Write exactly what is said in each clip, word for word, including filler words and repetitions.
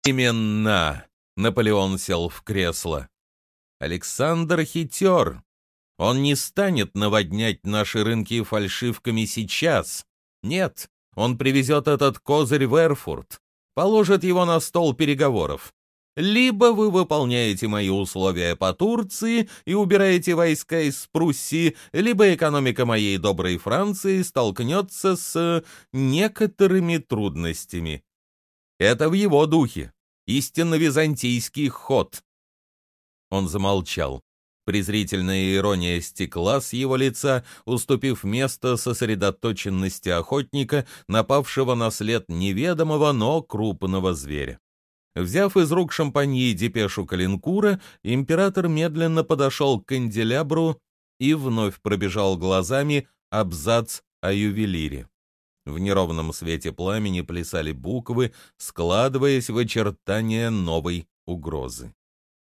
Именно. Наполеон сел в кресло. Александр хитер. Он не станет наводнять наши рынки фальшивками сейчас. Нет, он привезет этот козырь в Эрфурт, положит его на стол переговоров. Либо вы выполняете мои условия по Турции и убираете войска из Пруссии, либо экономика моей доброй Франции столкнется с некоторыми трудностями. Это в его духе, истинно византийский ход. Он замолчал. Презрительная ирония стекла с его лица, уступив место сосредоточенности охотника, напавшего на след неведомого, но крупного зверя. Взяв из рук шампаньи депешу Калинкура, император медленно подошел к канделябру и вновь пробежал глазами абзац о ювелире. В неровном свете пламени плясали буквы, складываясь в очертания новой угрозы.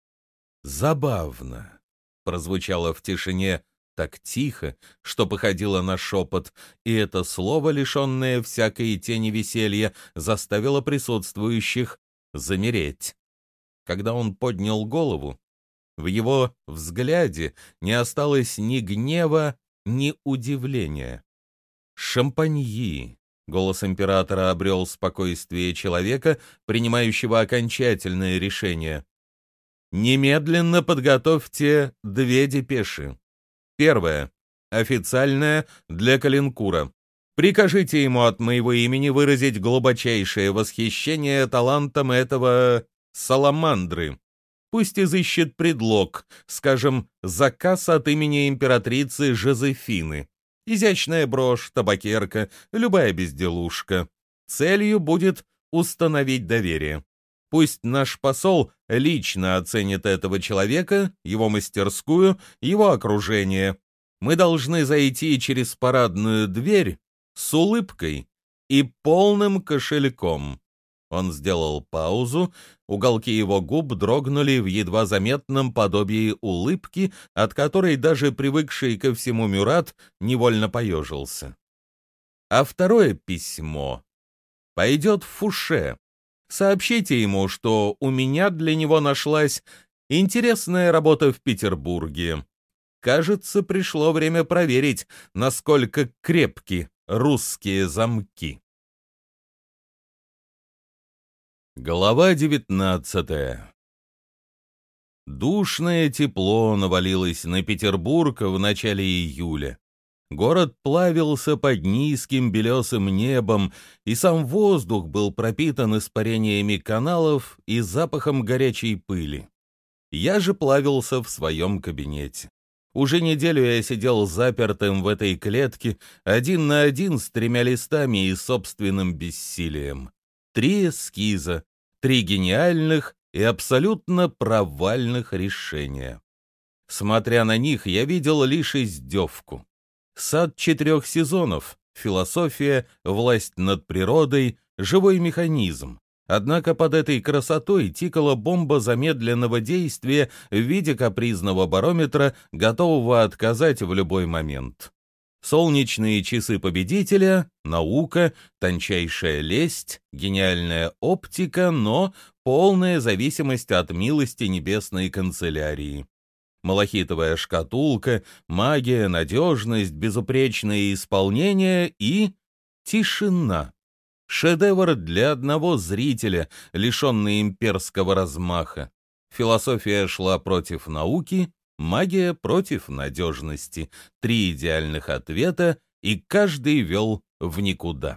«Забавно», — прозвучало в тишине так тихо, что походило на шепот, и это слово, лишенное всякой тени веселья, заставило присутствующих замереть. Когда он поднял голову, в его взгляде не осталось ни гнева, ни удивления. «Шампаньи», — голос императора обрел спокойствие человека, принимающего окончательное решение. «Немедленно подготовьте две депеши. Первая, официальная, для Калинкура. Прикажите ему от моего имени выразить глубочайшее восхищение талантом этого саламандры. Пусть изыщет предлог, скажем, заказ от имени императрицы Жозефины. Изящная брошь, табакерка, любая безделушка. Целью будет установить доверие. Пусть наш посол лично оценит этого человека, его мастерскую, его окружение. Мы должны зайти через парадную дверь с улыбкой и полным кошельком». Он сделал паузу, уголки его губ дрогнули в едва заметном подобии улыбки, от которой даже привыкший ко всему Мюрат невольно поежился. А второе письмо пойдет в Фуше. Сообщите ему, что у меня для него нашлась интересная работа в Петербурге. Кажется, пришло время проверить, насколько крепки русские замки. Глава девятнадцатая. Душное тепло навалилось на Петербург в начале июля. Город плавился под низким белесым небом, и сам воздух был пропитан испарениями каналов и запахом горячей пыли. Я же плавился в своем кабинете. Уже неделю я сидел запертым в этой клетке, один на один с тремя листами и собственным бессилием. Три эскиза, три гениальных и абсолютно провальных решения. Смотря на них, я видел лишь издевку. Сад четырех сезонов, философия, власть над природой, живой механизм. Однако под этой красотой тикала бомба замедленного действия в виде капризного барометра, готового отказать в любой момент. Солнечные часы победителя, наука, тончайшая лесть, гениальная оптика, но полная зависимость от милости небесной канцелярии. Малахитовая шкатулка, магия, надежность, безупречное исполнение и тишина. Шедевр для одного зрителя, лишенный имперского размаха. Философия шла против науки, магия против надежности. Три идеальных ответа, и каждый вел в никуда.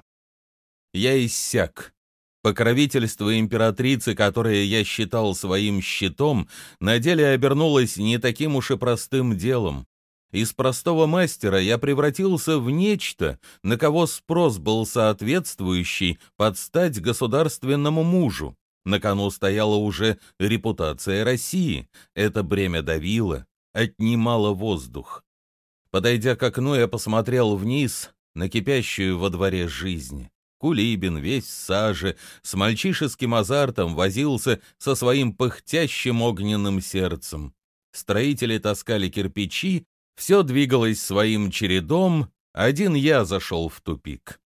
Я иссяк. Покровительство императрицы, которое я считал своим щитом, на деле обернулось не таким уж и простым делом. Из простого мастера я превратился в нечто, на кого спрос был соответствующий под стать государственному мужу. На кону стояла уже репутация России. Это бремя давило, отнимало воздух. Подойдя к окну, я посмотрел вниз на кипящую во дворе жизнь. Кулибин, весь в саже, с мальчишеским азартом возился со своим пыхтящим огненным сердцем. Строители таскали кирпичи, все двигалось своим чередом, один я зашел в тупик.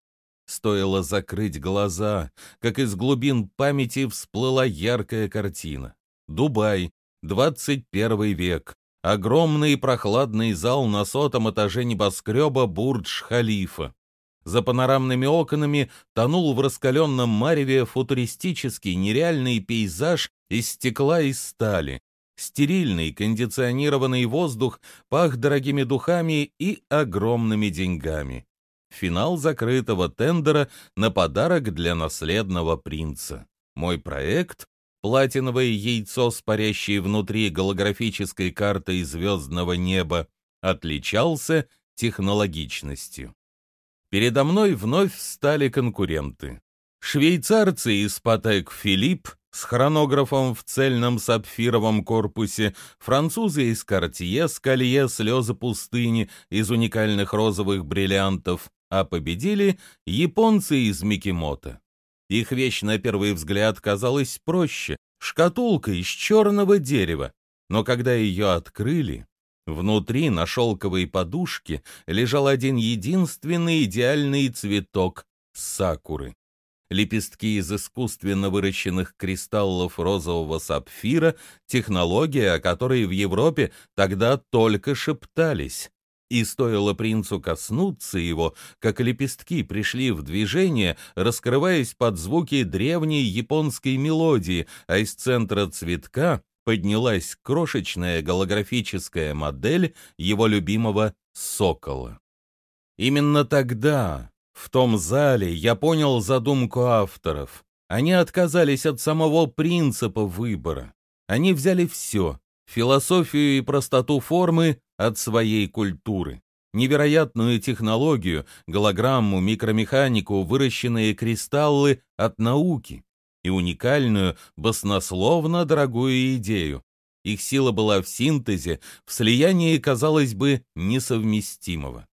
Стоило закрыть глаза, как из глубин памяти всплыла яркая картина. Дубай, двадцать первый век. Огромный и прохладный зал на сотом этаже небоскреба Бурдж-Халифа. За панорамными окнами тонул в раскаленном мареве футуристический нереальный пейзаж из стекла и стали. Стерильный кондиционированный воздух пах дорогими духами и огромными деньгами. Финал закрытого тендера на подарок для наследного принца. Мой проект — платиновое яйцо с парящей внутри голографической картой звездного неба — отличался технологичностью. Передо мной вновь встали конкуренты. Швейцарцы из Patek Philippe с хронографом в цельном сапфировом корпусе, французы из Cartier с колье «Слезы пустыни» из уникальных розовых бриллиантов, а победили японцы из Микимото. Их вещь на первый взгляд казалась проще — шкатулка из черного дерева, но когда ее открыли, внутри на шелковой подушке лежал один единственный идеальный цветок — сакуры. Лепестки из искусственно выращенных кристаллов розового сапфира, технология, о которой в Европе тогда только шептались. И стоило принцу коснуться его, как лепестки пришли в движение, раскрываясь под звуки древней японской мелодии, а из центра цветка поднялась крошечная голографическая модель его любимого сокола. Именно тогда, в том зале, я понял задумку авторов. Они отказались от самого принципа выбора. Они взяли все — философию и простоту формы от своей культуры, невероятную технологию, голограмму, микромеханику, выращенные кристаллы от науки и уникальную, баснословно дорогую идею. Их сила была в синтезе, в слиянии, казалось бы, несовместимого.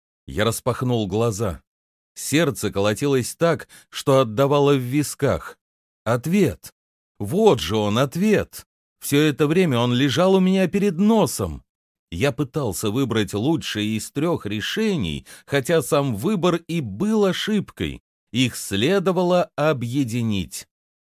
Я распахнул глаза. Сердце колотилось так, что отдавало в висках. Ответ! Вот же он, ответ! Все это время он лежал у меня перед носом. Я пытался выбрать лучшее из трех решений, хотя сам выбор и был ошибкой. Их следовало объединить.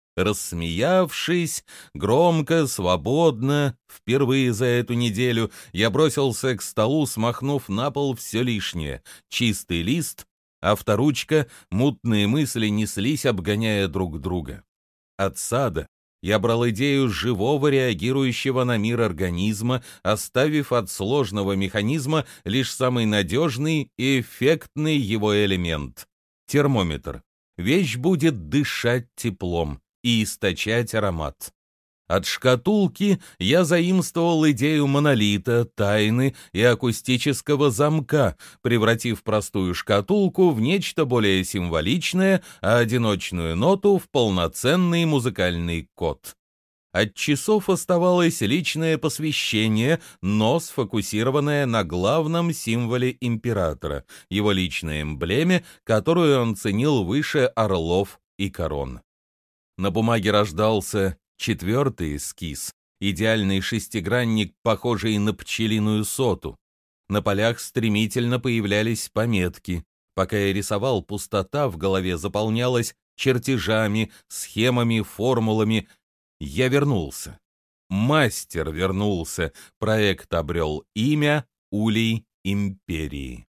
Рассмеявшись, громко, свободно, впервые за эту неделю, я бросился к столу, смахнув на пол все лишнее. Чистый лист, авторучка, мутные мысли неслись, обгоняя друг друга. От сада я брал идею живого, реагирующего на мир организма, оставив от сложного механизма лишь самый надежный и эффектный его элемент — термометр. Вещь будет дышать теплом и источать аромат. От шкатулки я заимствовал идею монолита, тайны и акустического замка, превратив простую шкатулку в нечто более символичное, а одиночную ноту в полноценный музыкальный код. От часов оставалось личное посвящение, но сфокусированное на главном символе императора, его личной эмблеме, которую он ценил выше орлов и корон. На бумаге рождался четвертый эскиз, идеальный шестигранник, похожий на пчелиную соту. На полях стремительно появлялись пометки. Пока я рисовал, пустота в голове заполнялась чертежами, схемами, формулами. Я вернулся. Мастер вернулся. Проект обрел имя Улей Империи.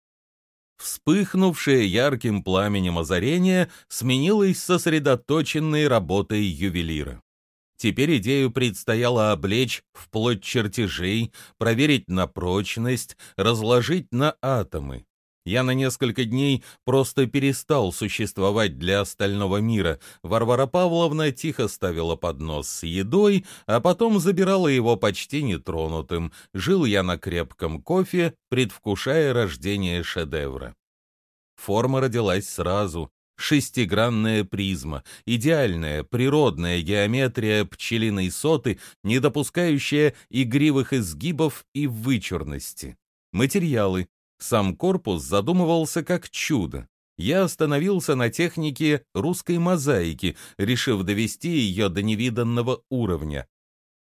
Вспыхнувшее ярким пламенем озарение сменилось сосредоточенной работой ювелира. Теперь идею предстояло облечь в плоть чертежей, проверить на прочность, разложить на атомы. Я на несколько дней просто перестал существовать для остального мира. Варвара Павловна тихо ставила поднос с едой, а потом забирала его почти нетронутым. Жил я на крепком кофе, предвкушая рождение шедевра. Форма родилась сразу. Шестигранная призма, идеальная природная геометрия пчелиной соты, не допускающая игривых изгибов и вычурности. Материалы. Сам корпус задумывался как чудо. Я остановился на технике русской мозаики, решив довести ее до невиданного уровня.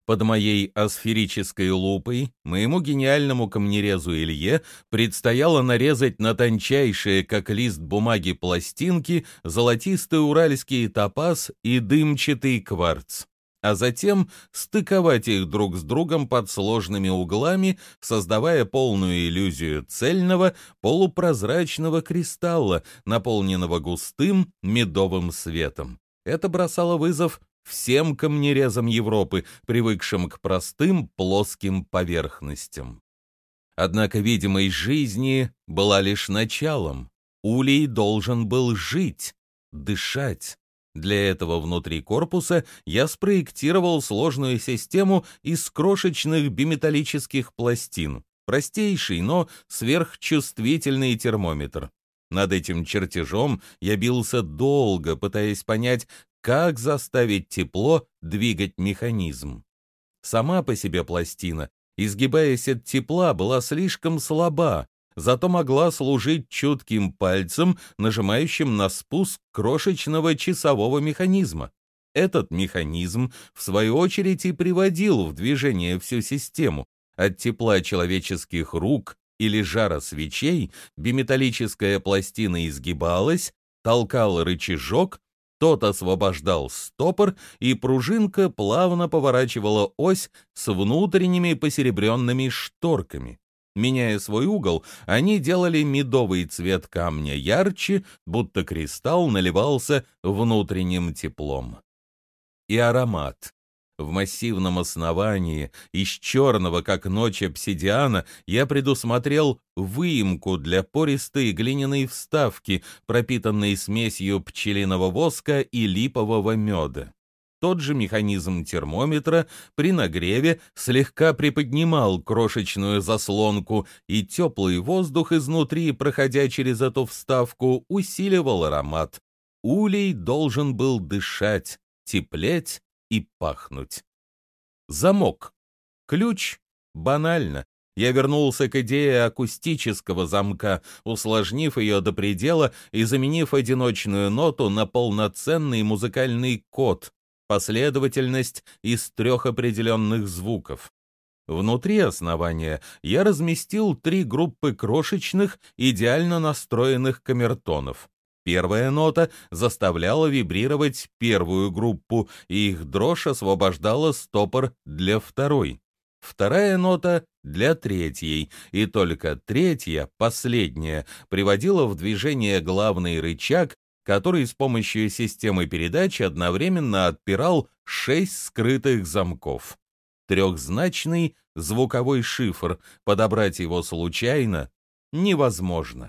Под моей асферической лупой моему гениальному камнерезу Илье предстояло нарезать на тончайшие, как лист бумаги, пластинки золотистый уральский топаз и дымчатый кварц, а затем стыковать их друг с другом под сложными углами, создавая полную иллюзию цельного полупрозрачного кристалла, наполненного густым медовым светом. Это бросало вызов всем камнерезам Европы, привыкшим к простым плоским поверхностям. Однако видимость жизни была лишь началом. Улей должен был жить, дышать. Для этого внутри корпуса я спроектировал сложную систему из крошечных биметаллических пластин, простейший, но сверхчувствительный термометр. Над этим чертежом я бился долго, пытаясь понять, как заставить тепло двигать механизм. Сама по себе пластина, изгибаясь от тепла, была слишком слаба, зато могла служить чутким пальцем, нажимающим на спуск крошечного часового механизма. Этот механизм, в свою очередь, и приводил в движение всю систему. От тепла человеческих рук или жара свечей биметаллическая пластина изгибалась, толкал рычажок, тот освобождал стопор, и пружинка плавно поворачивала ось с внутренними посеребренными шторками. Меняя свой угол, они делали медовый цвет камня ярче, будто кристалл наливался внутренним теплом. И аромат. В массивном основании, из черного, как ночь, обсидиана, я предусмотрел выемку для пористой глиняной вставки, пропитанной смесью пчелиного воска и липового меда. Тот же механизм термометра при нагреве слегка приподнимал крошечную заслонку, и теплый воздух изнутри, проходя через эту вставку, усиливал аромат. Улей должен был дышать, теплеть и пахнуть. Замок. Ключ. Банально. Я вернулся к идее акустического замка, усложнив ее до предела и заменив одиночную ноту на полноценный музыкальный код, последовательность из трех определенных звуков. Внутри основания я разместил три группы крошечных, идеально настроенных камертонов. Первая нота заставляла вибрировать первую группу, и их дрожь освобождала стопор для второй. Вторая нота — для третьей, и только третья, последняя, приводила в движение главный рычаг, который с помощью системы передач одновременно отпирал шесть скрытых замков. Трехзначный звуковой шифр, подобрать его случайно невозможно.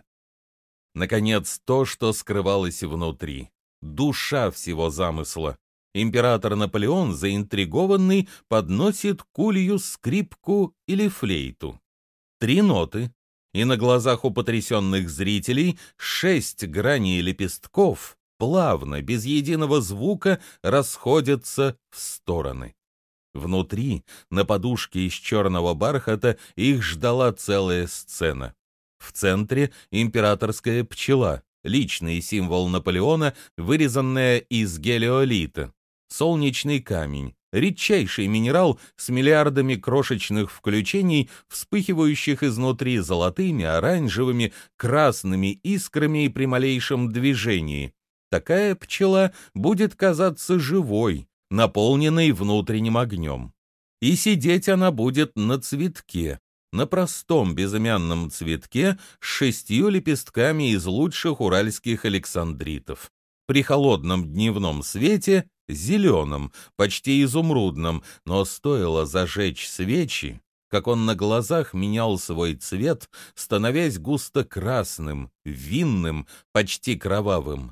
Наконец, то, что скрывалось внутри. Душа всего замысла. Император Наполеон, заинтригованный, подносит к улью скрипку или флейту. Три ноты, и на глазах у потрясенных зрителей шесть граней лепестков плавно, без единого звука, расходятся в стороны. Внутри, на подушке из черного бархата, их ждала целая сцена. В центре императорская пчела, личный символ Наполеона, вырезанная из гелиолита. Солнечный камень, редчайший минерал с миллиардами крошечных включений, вспыхивающих изнутри золотыми, оранжевыми, красными искрами и при малейшем движении. Такая пчела будет казаться живой, наполненной внутренним огнем. И сидеть она будет на цветке, на простом безымянном цветке с шестью лепестками из лучших уральских александритов. При холодном дневном свете зеленым, почти изумрудным, но стоило зажечь свечи, как он на глазах менял свой цвет, становясь густо красным, винным, почти кровавым.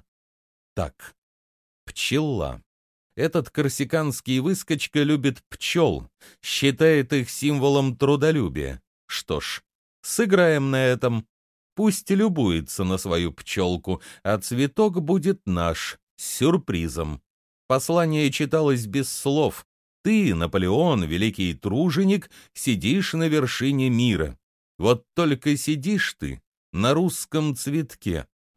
Так, пчела. Этот корсиканский выскочка любит пчел, считает их символом трудолюбия. Что ж, сыграем на этом. Пусть любуется на свою пчелку, а цветок будет наш, с сюрпризом. Послание читалось без слов. Ты, Наполеон, великий труженик, сидишь на вершине мира. Вот только сидишь ты на русском цветке,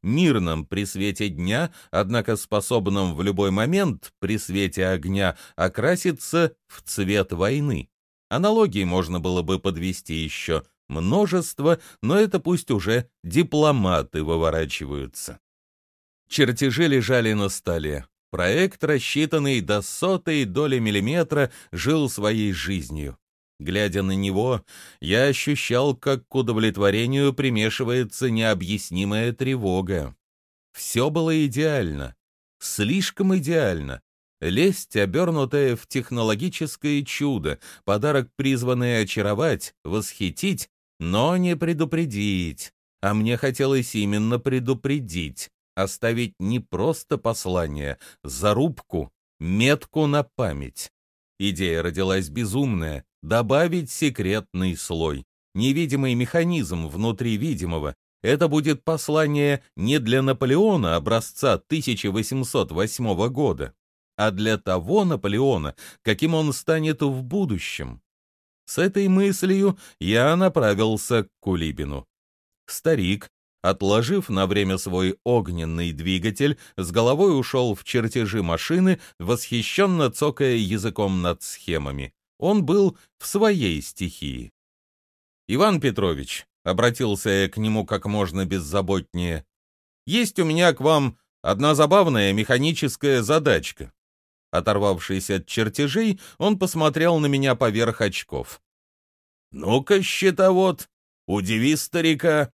мирном при свете дня, однако способном в любой момент при свете огня окраситься в цвет войны. Аналогии можно было бы подвести еще множество, но это пусть уже дипломаты выворачиваются. Чертежи лежали на столе. Проект, рассчитанный до сотой доли миллиметра, жил своей жизнью. Глядя на него, я ощущал, как к удовлетворению примешивается необъяснимая тревога. Все было идеально, слишком идеально. Лесть, обернутая в технологическое чудо, подарок, призванный очаровать, восхитить, но не предупредить. А мне хотелось именно предупредить, оставить не просто послание, зарубку, метку на память. Идея родилась безумная — добавить секретный слой, невидимый механизм внутри видимого. Это будет послание не для Наполеона образца тысяча восемьсот восьмого года, а для того Наполеона, каким он станет в будущем. С этой мыслью я направился к Кулибину. Старик, отложив на время свой огненный двигатель, с головой ушел в чертежи машины, восхищенно цокая языком над схемами. Он был в своей стихии. «Иван Петрович», — обратился я к нему как можно беззаботнее, — «есть у меня к вам одна забавная механическая задачка». Оторвавшись от чертежей, он посмотрел на меня поверх очков. «Ну-ка, счетовод, удиви старика».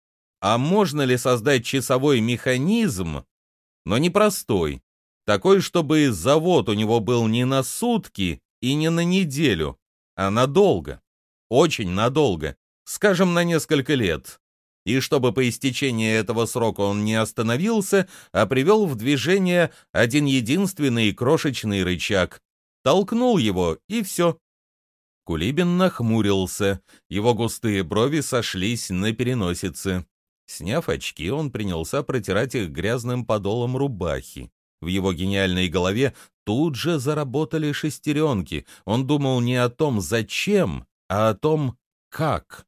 А можно ли создать часовой механизм, но не простой, такой, чтобы завод у него был не на сутки и не на неделю, а надолго, очень надолго, скажем, на несколько лет, и чтобы по истечении этого срока он не остановился, а привел в движение один единственный крошечный рычаг, толкнул его, и все. Кулибин нахмурился, его густые брови сошлись на переносице. Сняв очки, он принялся протирать их грязным подолом рубахи. В его гениальной голове тут же заработали шестеренки. Он думал не о том, зачем, а о том, как.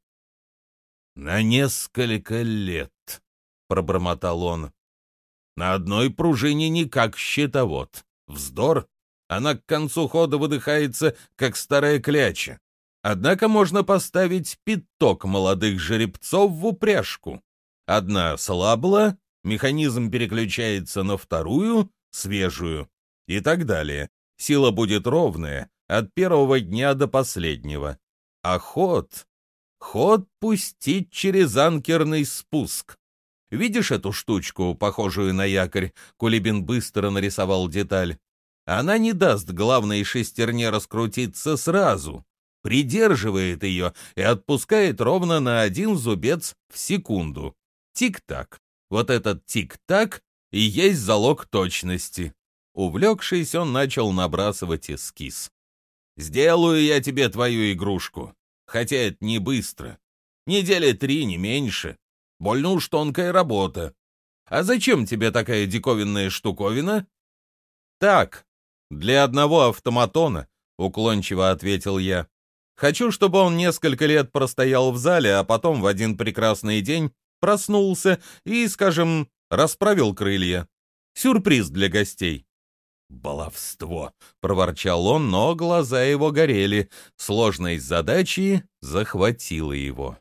«На несколько лет», — пробормотал он. «На одной пружине не как щитовод. Вздор. Она к концу хода выдыхается, как старая кляча. Однако можно поставить пяток молодых жеребцов в упряжку. Одна слабла, механизм переключается на вторую, свежую, и так далее. Сила будет ровная, от первого дня до последнего. А ход... Ход пустить через анкерный спуск. Видишь эту штучку, похожую на якорь?» Кулибин быстро нарисовал деталь. «Она не даст главной шестерне раскрутиться сразу, придерживает ее и отпускает ровно на один зубец в секунду. Тик-так. Вот этот тик-так и есть залог точности». Увлекшись, он начал набрасывать эскиз. «Сделаю я тебе твою игрушку. Хотя это не быстро. Недели три, не меньше. Больно уж тонкая работа. А зачем тебе такая диковинная штуковина?» «Так, для одного автоматона», — уклончиво ответил я. «Хочу, чтобы он несколько лет простоял в зале, а потом в один прекрасный день проснулся и, скажем, расправил крылья. Сюрприз для гостей». «Баловство!» — проворчал он, но глаза его горели. Сложность задачи захватила его.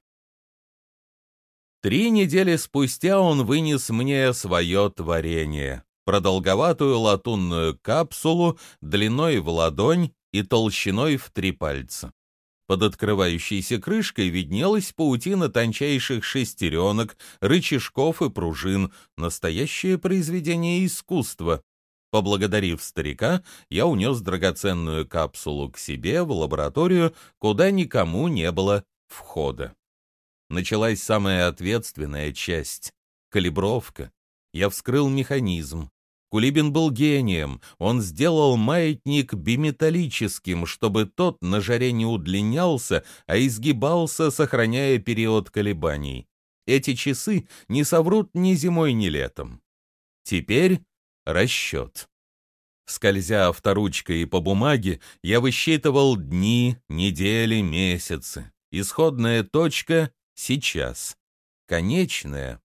Три недели спустя он вынес мне свое творение. Продолговатую латунную капсулу длиной в ладонь и толщиной в три пальца. Под открывающейся крышкой виднелась паутина тончайших шестеренок, рычажков и пружин. Настоящее произведение искусства. Поблагодарив старика, я унес драгоценную капсулу к себе в лабораторию, куда никому не было входа. Началась самая ответственная часть — калибровка. Я вскрыл механизм. Кулибин был гением. Он сделал маятник биметаллическим, чтобы тот на жаре не удлинялся, а изгибался, сохраняя период колебаний. Эти часы не соврут ни зимой, ни летом. Теперь расчет. Скользя авторучкой по бумаге, я высчитывал дни, недели, месяцы. Исходная точка — сейчас. Конечная.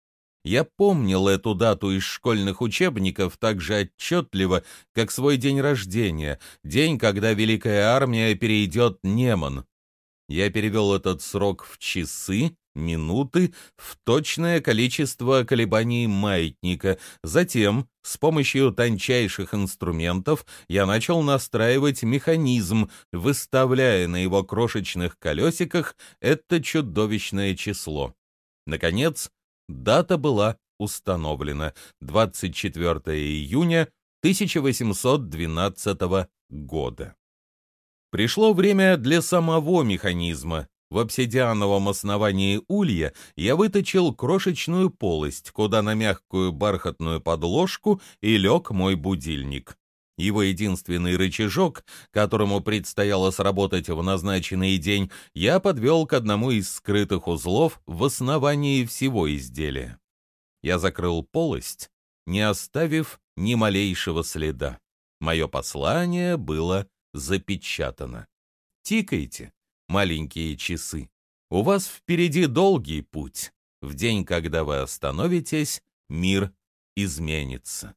Я помнил эту дату из школьных учебников так же отчетливо, как свой день рождения, день, когда Великая Армия перейдет Неман. Я перевел этот срок в часы, минуты, в точное количество колебаний маятника. Затем, с помощью тончайших инструментов, я начал настраивать механизм, выставляя на его крошечных колесиках это чудовищное число. Наконец, дата была установлена — двадцать четвёртое июня тысяча восемьсот двенадцатого года. Пришло время для самого механизма. В обсидиановом основании улья я выточил крошечную полость, куда на мягкую бархатную подложку и лег мой будильник. Его единственный рычажок, которому предстояло сработать в назначенный день, я подвел к одному из скрытых узлов в основании всего изделия. Я закрыл полость, не оставив ни малейшего следа. Мое послание было запечатано. Тикайте, маленькие часы. У вас впереди долгий путь. В день, когда вы остановитесь, мир изменится.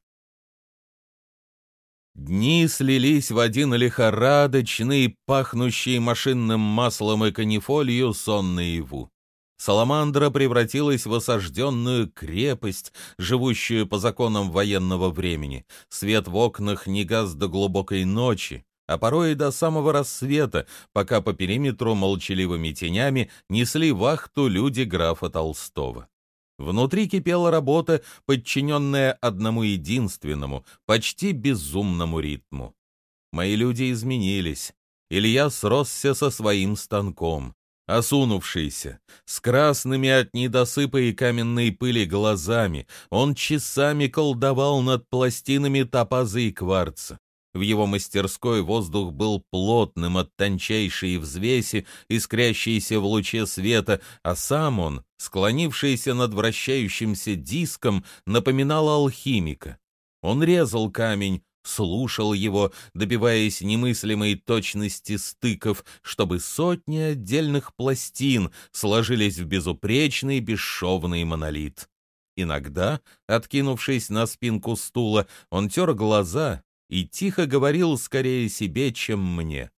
Дни слились в один лихорадочный, пахнущий машинным маслом и канифолью сон наяву. Саламандра превратилась в осажденную крепость, живущую по законам военного времени. Свет в окнах не гас до глубокой ночи, а порой и до самого рассвета, пока по периметру молчаливыми тенями несли вахту люди графа Толстого. Внутри кипела работа, подчиненная одному единственному, почти безумному ритму. Мои люди изменились. Илья сросся со своим станком. Осунувшийся, с красными от недосыпа и каменной пыли глазами, он часами колдовал над пластинами топаза и кварца. В его мастерской воздух был плотным от тончайшей взвеси, искрящейся в луче света, а сам он, склонившийся над вращающимся диском, напоминал алхимика. Он резал камень, слушал его, добиваясь немыслимой точности стыков, чтобы сотни отдельных пластин сложились в безупречный бесшовный монолит. Иногда, откинувшись на спинку стула, он тер глаза и тихо говорил скорее себе, чем мне.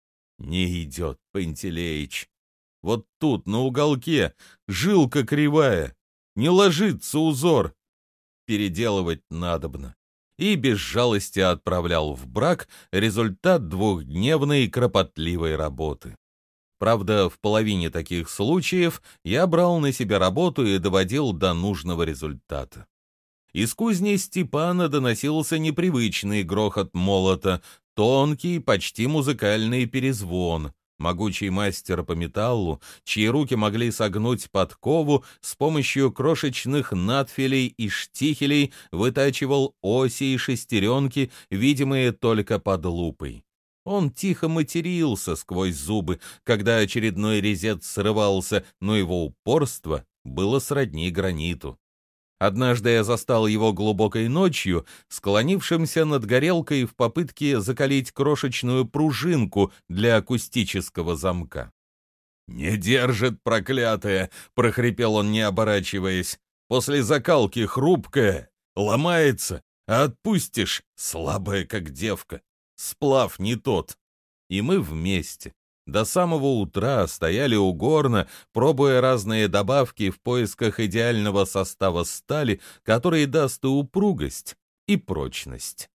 «Не идет, Пантелеич. Вот тут, на уголке, жилка кривая. Не ложится узор. Переделывать надобно». И без жалости отправлял в брак результат двухдневной кропотливой работы. Правда, в половине таких случаев я брал на себя работу и доводил до нужного результата. Из кузни Степана доносился непривычный грохот молота, тонкий, почти музыкальный перезвон. Могучий мастер по металлу, чьи руки могли согнуть подкову, с помощью крошечных надфилей и штихелей вытачивал оси и шестеренки, видимые только под лупой. Он тихо матерился сквозь зубы, когда очередной резец срывался, но его упорство было сродни граниту. Однажды я застал его глубокой ночью, склонившимся над горелкой в попытке закалить крошечную пружинку для акустического замка. «Не держит, проклятая!» — прохрипел он, не оборачиваясь. «После закалки хрупкая, ломается, а отпустишь, слабая, как девка. Сплав не тот». И мы вместе до самого утра стояли у горна, пробуя разные добавки в поисках идеального состава стали, который даст и упругость, и прочность.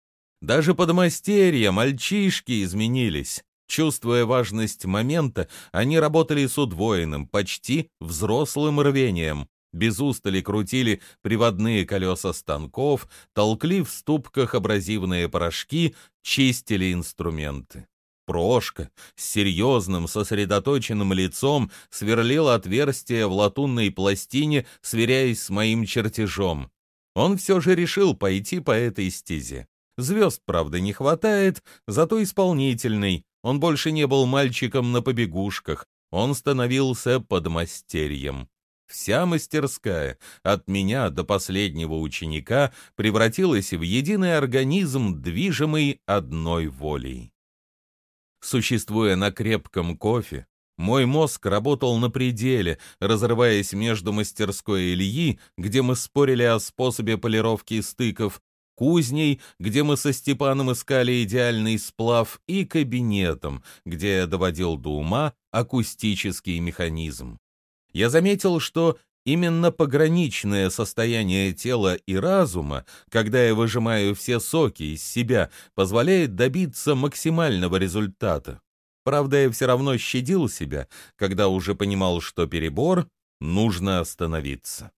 Даже подмастерья, мальчишки изменились. Чувствуя важность момента, они работали с удвоенным, почти взрослым рвением. Без устали крутили приводные колеса станков, толкли в ступках абразивные порошки, чистили инструменты. Прошка с серьезным, сосредоточенным лицом сверлил отверстие в латунной пластине, сверяясь с моим чертежом. Он все же решил пойти по этой стезе. Звезд, правда, не хватает, зато исполнительный. Он больше не был мальчиком на побегушках, он становился подмастерьем. Вся мастерская, от меня до последнего ученика, превратилась в единый организм, движимый одной волей. Существуя на крепком кофе, Мой мозг работал на пределе, разрываясь между мастерской Ильи, где мы спорили о способе полировки стыков, кузней, где мы со Степаном искали идеальный сплав, и кабинетом, где я доводил до ума акустический механизм. Я заметил, что именно пограничное состояние тела и разума, когда я выжимаю все соки из себя, позволяет добиться максимального результата. Правда, я все равно щадил себя, когда уже понимал, что перебор, нужно остановиться.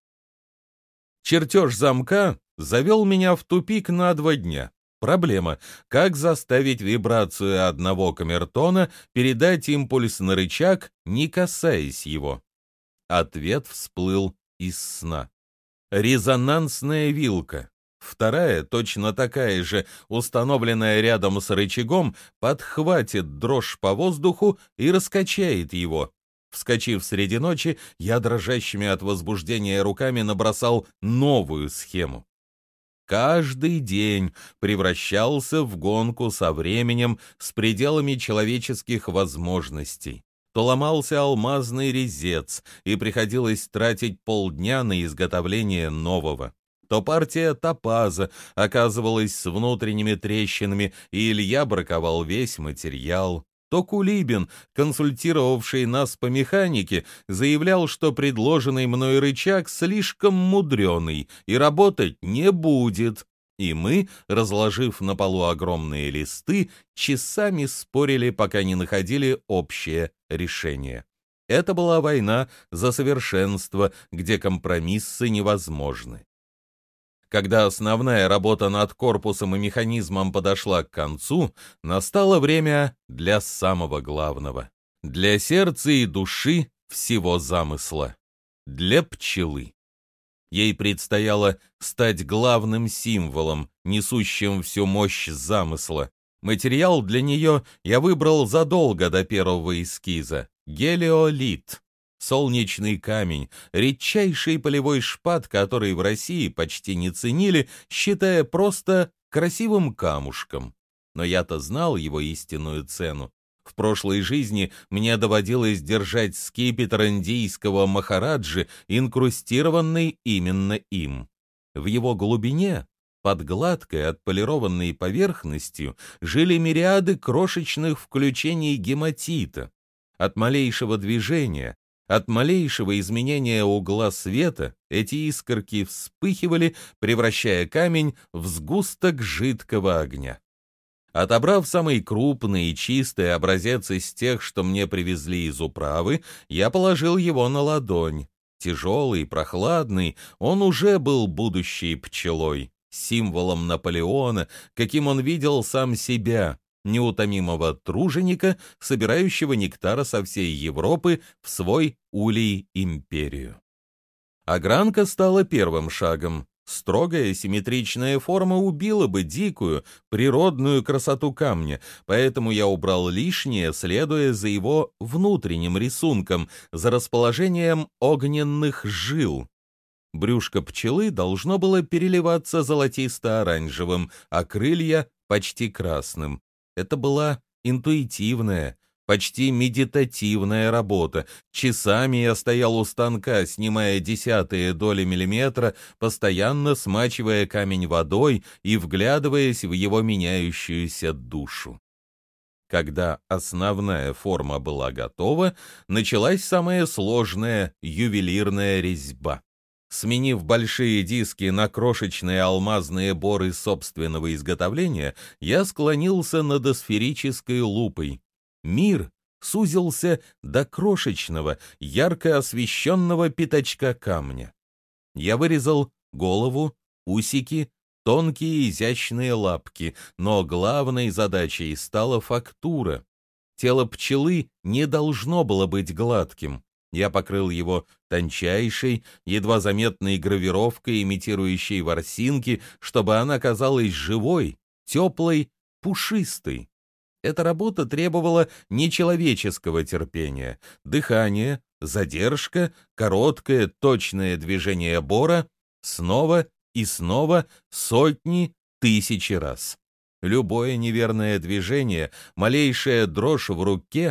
Чертеж замка завел меня в тупик на два дня. Проблема: как заставить вибрацию одного камертона передать импульс на рычаг, не касаясь его? Ответ всплыл из сна. Резонансная вилка. Вторая, точно такая же, установленная рядом с рычагом, подхватит дрожь по воздуху и раскачает его. Вскочив среди ночи, я дрожащими от возбуждения руками набросал новую схему. Каждый день превращался в гонку со временем, с пределами человеческих возможностей. То ломался алмазный резец, и приходилось тратить полдня на изготовление нового. То партия топаза оказывалась с внутренними трещинами, и Илья браковал весь материал. То Кулибин, консультировавший нас по механике, заявлял, что предложенный мной рычаг слишком мудреный и работать не будет. И мы, разложив на полу огромные листы, часами спорили, пока не находили общее решение. Это была война за совершенство, где компромиссы невозможны. Когда основная работа над корпусом и механизмом подошла к концу, настало время для самого главного. Для сердца и души всего замысла. Для пчелы. Ей предстояло стать главным символом, несущим всю мощь замысла. Материал для нее я выбрал задолго до первого эскиза — гелиолит. Солнечный камень, редчайший полевой шпат, который в России почти не ценили, считая просто красивым камушком. Но я-то знал его истинную цену. В прошлой жизни мне доводилось держать скипетр индийского махараджи, инкрустированный именно им. В его глубине, под гладкой отполированной поверхностью, жили мириады крошечных включений гематита. От малейшего движения, от малейшего изменения угла света эти искорки вспыхивали, превращая камень в сгусток жидкого огня. Отобрав самый крупный и чистый образец из тех, что мне привезли из управы, я положил его на ладонь. Тяжелый, прохладный, он уже был будущей пчелой, символом Наполеона, каким он видел сам себя, неутомимого труженика, собирающего нектара со всей Европы в свой улей-империю. Огранка стала первым шагом. Строгая симметричная форма убила бы дикую, природную красоту камня, поэтому я убрал лишнее, следуя за его внутренним рисунком, за расположением огненных жил. Брюшко пчелы должно было переливаться золотисто-оранжевым, а крылья — почти красным. Это была интуитивная, почти медитативная работа. Часами я стоял у станка, снимая десятые доли миллиметра, постоянно смачивая камень водой и вглядываясь в его меняющуюся душу. Когда основная форма была готова, началась самая сложная ювелирная резьба. Сменив большие диски на крошечные алмазные боры собственного изготовления, я склонился над сферической лупой. Мир сузился до крошечного, ярко освещенного пятачка камня. Я вырезал голову, усики, тонкие изящные лапки, но главной задачей стала фактура. Тело пчелы не должно было быть гладким. Я покрыл его тончайшей, едва заметной гравировкой, имитирующей ворсинки, чтобы она казалась живой, теплой, пушистой. Эта работа требовала нечеловеческого терпения, дыхания, задержка, короткое, точное движение бора, снова и снова сотни, тысячи раз. Любое неверное движение, малейшая дрожь в руке,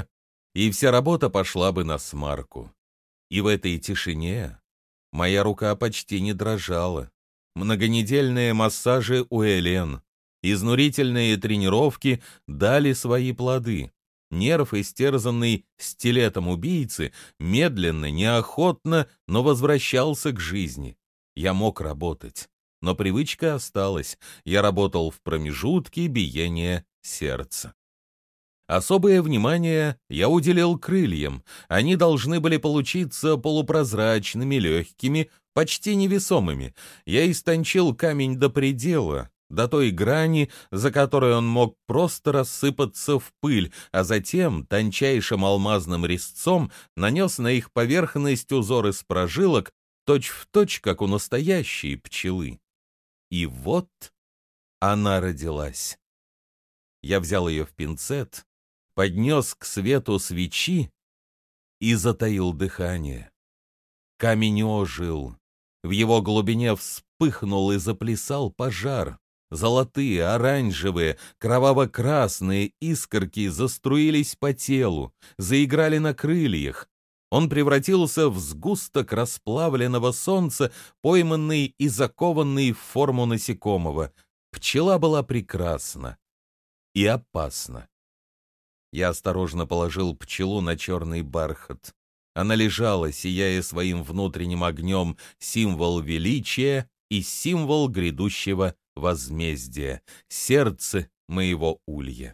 и вся работа пошла бы насмарку. И в этой тишине моя рука почти не дрожала. Многонедельные массажи у Элен, изнурительные тренировки дали свои плоды. Нерв, истерзанный стилетом убийцы, медленно, неохотно, но возвращался к жизни. Я мог работать, но привычка осталась. Я работал в промежутке биения сердца. Особое внимание я уделил крыльям. Они должны были получиться полупрозрачными, легкими, почти невесомыми. Я истончил камень до предела, до той грани, за которой он мог просто рассыпаться в пыль, а затем тончайшим алмазным резцом нанес на их поверхность узор из прожилок, точь-в-точь, как у настоящей пчелы. И вот она родилась. Я взял ее в пинцет, поднес к свету свечи и затаил дыхание. Камень ожил. В его глубине вспыхнул и заплясал пожар. Золотые, оранжевые, кроваво-красные искорки заструились по телу, заиграли на крыльях. Он превратился в сгусток расплавленного солнца, пойманный и закованный в форму насекомого. Пчела была прекрасна и опасна. Я осторожно положил пчелу на черный бархат. Она лежала, сияя своим внутренним огнем, символ величия и символ грядущего возмездия, сердце моего улья.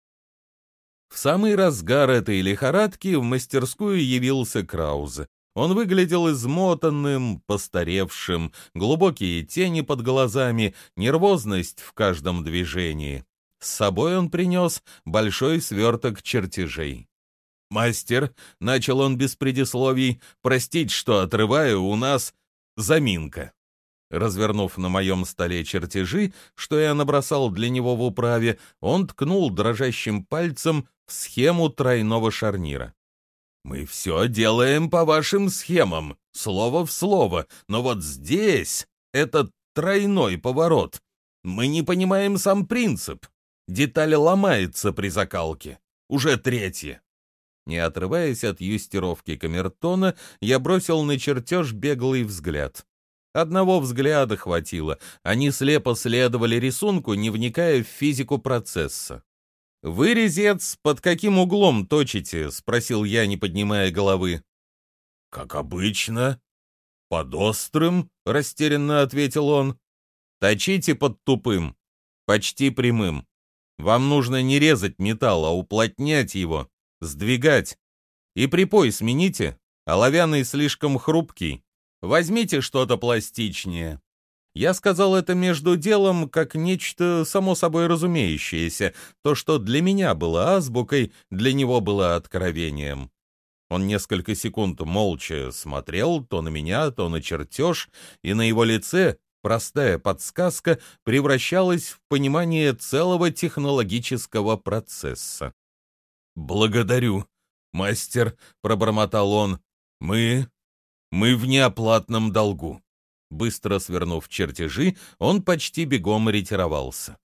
В самый разгар этой лихорадки в мастерскую явился Краузе. Он выглядел измотанным, постаревшим, глубокие тени под глазами, нервозность в каждом движении. С собой он принес большой сверток чертежей. «Мастер», — начал он без предисловий, — «простить, что отрываю, у нас заминка». Развернув на моем столе чертежи, что я набросал для него в управе, он ткнул дрожащим пальцем в схему тройного шарнира. «Мы все делаем по вашим схемам, слово в слово, но вот здесь этот тройной поворот. Мы не понимаем сам принцип. Деталь ломается при закалке. Уже третья». Не отрываясь от юстировки камертона, я бросил на чертеж беглый взгляд. Одного взгляда хватило, они слепо следовали рисунку, не вникая в физику процесса. «Вы резец под каким углом точите?» — спросил я, не поднимая головы. «Как обычно. Под острым», — растерянно ответил он. «Точите под тупым, почти прямым. Вам нужно не резать металл, а уплотнять его, сдвигать. И припой смените, оловянный слишком хрупкий. Возьмите что-то пластичнее». Я сказал это между делом, как нечто само собой разумеющееся. То, что для меня было азбукой, для него было откровением. Он несколько секунд молча смотрел то на меня, то на чертеж, и на его лице простая подсказка превращалась в понимание целого технологического процесса. «Благодарю, мастер», — пробормотал он. «Мы... мы в неоплатном долгу». Быстро свернув чертежи, он почти бегом ретировался.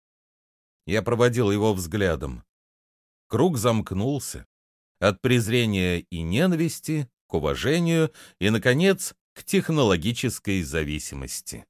Я проводил его взглядом. Круг замкнулся. От презрения и ненависти к уважению и, наконец, к технологической зависимости.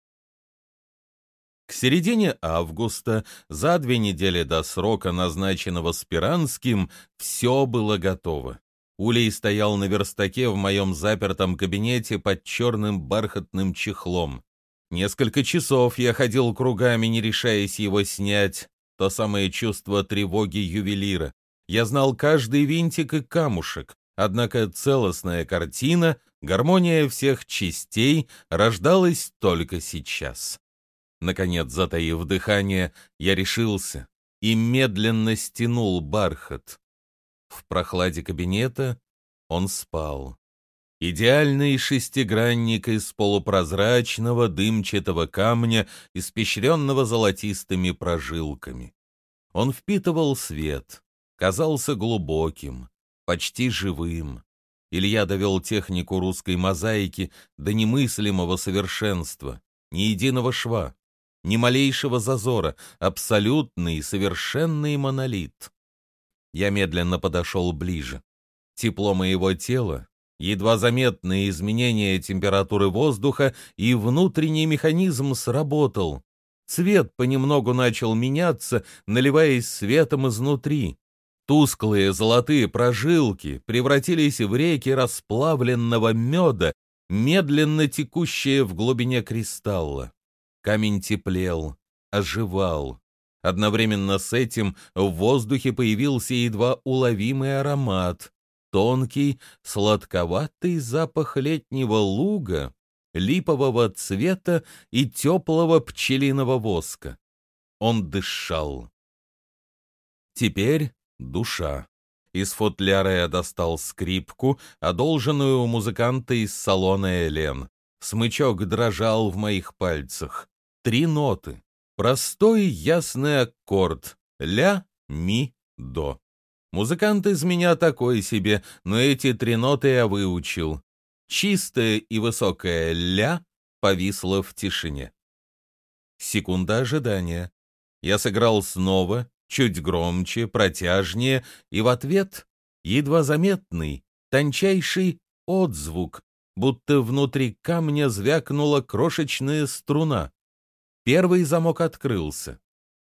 К середине августа, за две недели до срока, назначенного Спиранским, все было готово. Улей стоял на верстаке в моем запертом кабинете под черным бархатным чехлом. Несколько часов я ходил кругами, не решаясь его снять. То самое чувство тревоги ювелира. Я знал каждый винтик и камушек, однако целостная картина, гармония всех частей рождалась только сейчас. Наконец, затаив дыхание, я решился и медленно стянул бархат. В прохладе кабинета он спал. Идеальный шестигранник из полупрозрачного дымчатого камня, испещренного золотистыми прожилками. Он впитывал свет, казался глубоким, почти живым. Илья довел технику русской мозаики до немыслимого совершенства, ни единого шва, ни малейшего зазора, абсолютный совершенный монолит. Я медленно подошел ближе. Тепло моего тела, едва заметные изменения температуры воздуха, и внутренний механизм сработал. Цвет понемногу начал меняться, наливаясь светом изнутри. Тусклые золотые прожилки превратились в реки расплавленного меда, медленно текущие в глубине кристалла. Камень теплел, оживал. Одновременно с этим в воздухе появился едва уловимый аромат. Тонкий, сладковатый запах летнего луга, липового цвета и теплого пчелиного воска. Он дышал. Теперь душа. Из футляра я достал скрипку, одолженную у музыканта из салона Элен. Смычок дрожал в моих пальцах. Три ноты. Простой ясный аккорд. Ля, ми, до. Музыкант из меня такой себе, но эти три ноты я выучил. Чистая и высокая ля повисла в тишине. Секунда ожидания. Я сыграл снова, чуть громче, протяжнее, и в ответ едва заметный, тончайший отзвук, будто внутри камня звякнула крошечная струна. Первый замок открылся.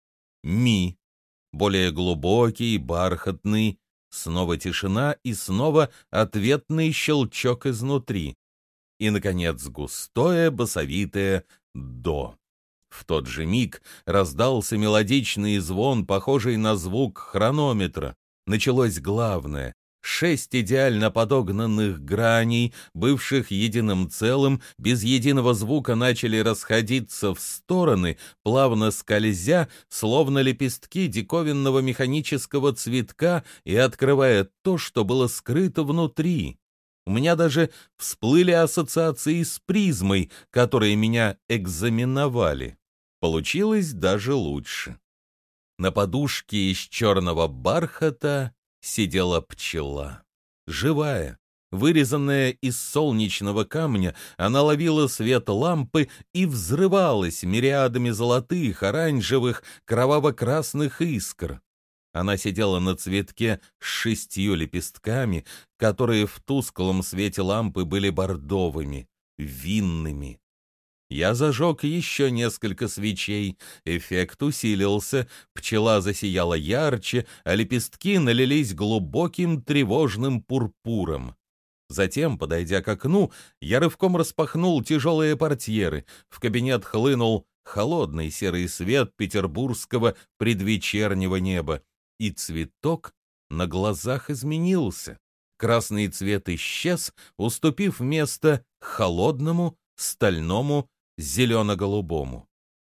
Ми. Более глубокий, бархатный, снова тишина и снова ответный щелчок изнутри. И, наконец, густое, басовитое «до». В тот же миг раздался мелодичный звон, похожий на звук хронометра. Началось главное. Шесть идеально подогнанных граней, бывших единым целым, без единого звука начали расходиться в стороны, плавно скользя, словно лепестки диковинного механического цветка, и открывая то, что было скрыто внутри. У меня даже всплыли ассоциации с призмой, которые меня экзаменовали. Получилось даже лучше. На подушке из черного бархата сидела пчела. Живая, вырезанная из солнечного камня, она ловила свет лампы и взрывалась мириадами золотых, оранжевых, кроваво-красных искр. Она сидела на цветке с шестью лепестками, которые в тусклом свете лампы были бордовыми, винными. Я зажег еще несколько свечей, эффект усилился, пчела засияла ярче, а лепестки налились глубоким тревожным пурпуром. Затем, подойдя к окну, я рывком распахнул тяжелые портьеры. В кабинет хлынул холодный серый свет петербургского предвечернего неба, и цветок на глазах изменился. Красный цвет исчез, уступив место холодному, стальному, зелено-голубому.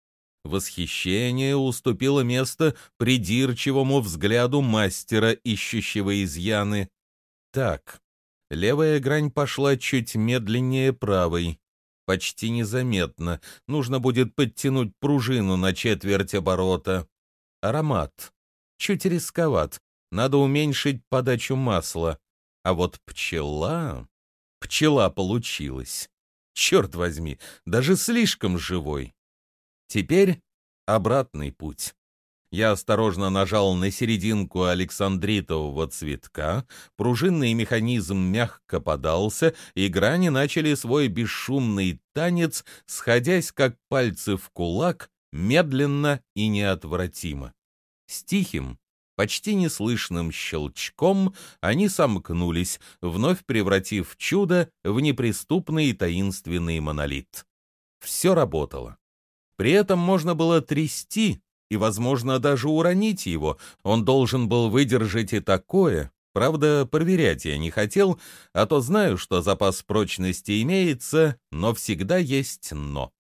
Восхищение уступило место придирчивому взгляду мастера, ищущего изъяны. Так, левая грань пошла чуть медленнее правой. Почти незаметно. Нужно будет подтянуть пружину на четверть оборота. Аромат. Чуть рисковат. Надо уменьшить подачу масла. А вот пчела... Пчела получилась. Черт возьми, даже слишком живой. Теперь обратный путь. Я осторожно нажал на серединку александритового цветка, пружинный механизм мягко подался, и грани начали свой бесшумный танец, сходясь как пальцы в кулак, медленно и неотвратимо. С тихим, почти неслышным щелчком они сомкнулись, вновь превратив чудо в неприступный и таинственный монолит. Все работало. При этом можно было трясти и, возможно, даже уронить его. Он должен был выдержать и такое. Правда, проверять я не хотел, а то знаю, что запас прочности имеется, но всегда есть «но».